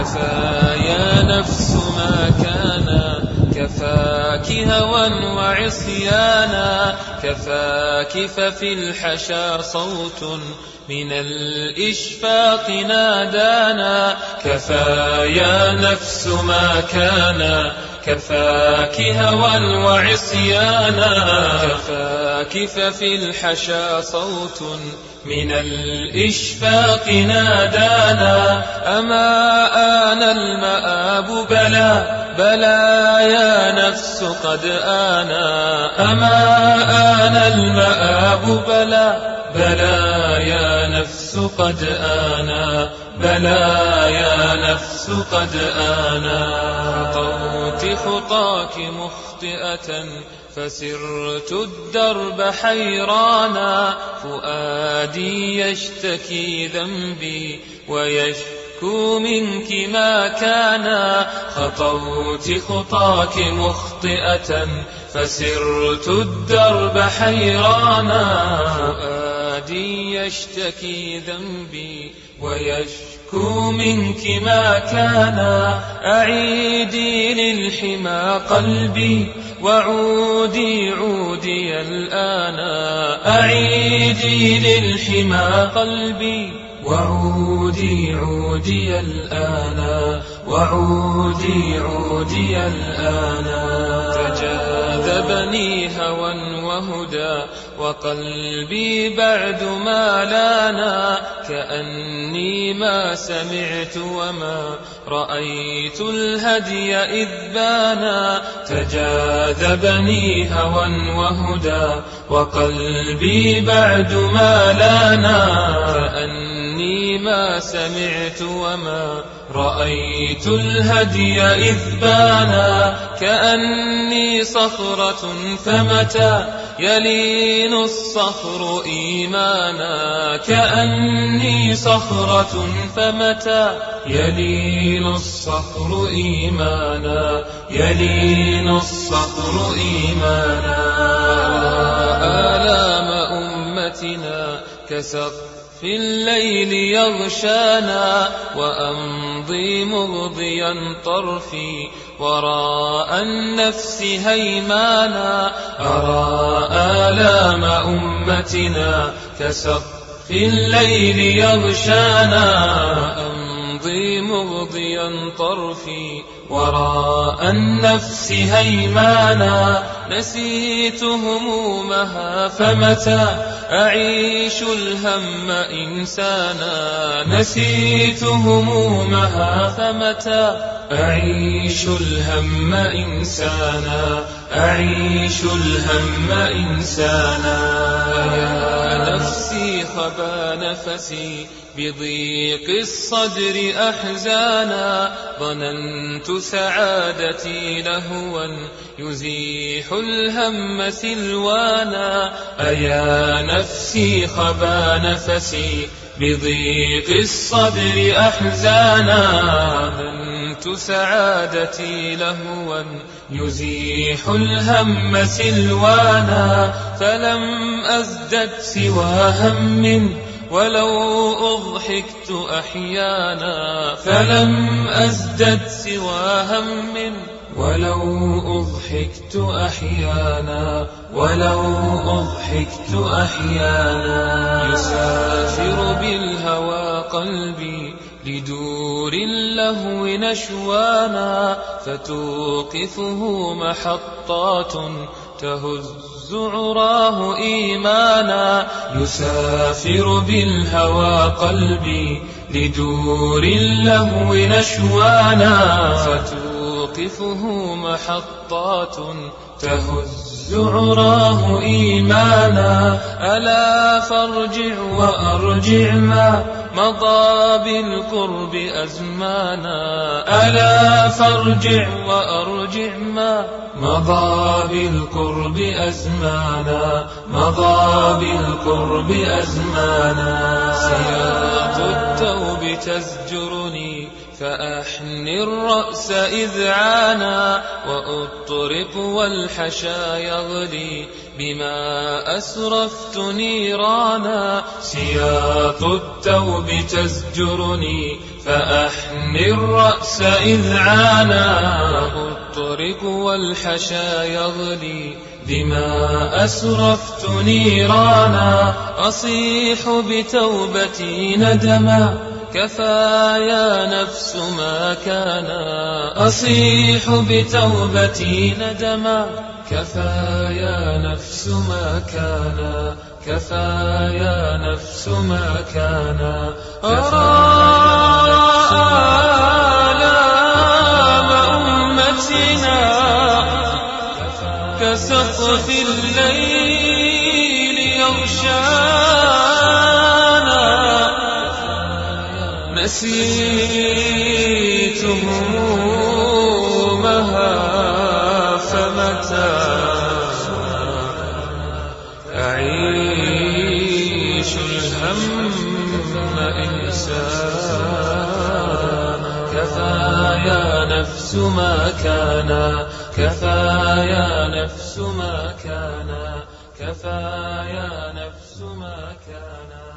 كفى يا نفس ما كان كفاك هوى وعصيانا كفاك ففي الحشا صوت من الإشفاق نادانا كفى يا نفس ما كان كفاك هوى وعصيانا كفاك ففي الحشا صوت من الإشفاق نادانا أما آن المآب بلى بلى يا نفس قد آنا أما آن المآب بلى بلى يا نفس قد آنا بلى يا نفس قد آنا خطوت خطاك مخطئة فسرت الدرب حيرانا فؤادي يشتكي ذنبي ويشكو منك ما كان خطوت خطاك مخطئة فسرت الدرب حيرانا فؤادي يشتكي ذنبي ويشكو منك ما كان أعيدي للحمى قلبي وعودي عودي الآن أعيدي للحمى قلبي وعودي عودي الآن وعودي عودي الآن تجاذبني هوى وهدى وقلبي بعد ما لانا كأني ما سمعت وما رأيت الهدي إذ بانا تجاذبني هوى وهدى وقلبي بعد ما لانا كأني ما سمعت وما رأيت الهدي إذ بانا كأني صخرة فمتى يلين الصخر إيمانا كأني صخرة فمتى يلين الصخر إيمانا يلين الصخر إيمانا آلام أمتنا كسقف الليل يغشانا وأمضي مغضيا طرفي وراء النفس هيمانا أرى آلام أمتنا كسقف الليل يغشانا وأمضي مغضيا طرفي وراء النفس هيمانا نسيت همومها فمتى أعيش الهم إنسانا نسيت همومها فمتى أعيش الهم إنسانا أعيش الهم إنسانا يا نفسي خبا نفسي بضيق الصدر أحزانا ظننت سعادتي لهوا يزيح الهم سلوانا أيا نفسي خبا نفسي بضيق الصدر أحزانا ظننت سعادتي لهوا يزيح الهم سلوانا فلم أزدد سوى هم ولو أضحكت أحيانا فلم أزدد سوى هم ولو أضحكت أحيانا ولو أضحكت أحيانا يسافر بالهوى قلبي لدور اللهو نشوانا فتوقفه محطات تهز عراه إيمانا يسافر بالهوى قلبي لدور اللهو نشوانا فتوقفه محطات تهز عراه إيمانا ألا فارجع وأرجع ما مضى بالقرب أزمانا ألا فارجع وأرجع ما مضى بالقرب أزمانا مضى بالقرب أزمانا سياط التوب تزجرني فأحني الرأس إذعانا وأطرق والحشا يغلي بما أسرفت نيرانا سياط التوب تزجرني فأحني الرأس إذعانا وأطرق والحشا يغلي بما أسرفت نيرانا أصيح بتوبتي ندما كفى يا نفس ما كان أصيح بتوبتي ندما كفى يا نفس ما كان كفى يا نفس ما كان أرى آلام أمتنا كسقف الليل يغشانا نسيت همومها فمتى أعيش الهم إنسان كفى يا نفس ما كان كفى يا نفس ما كان كفى يا نفس ما كان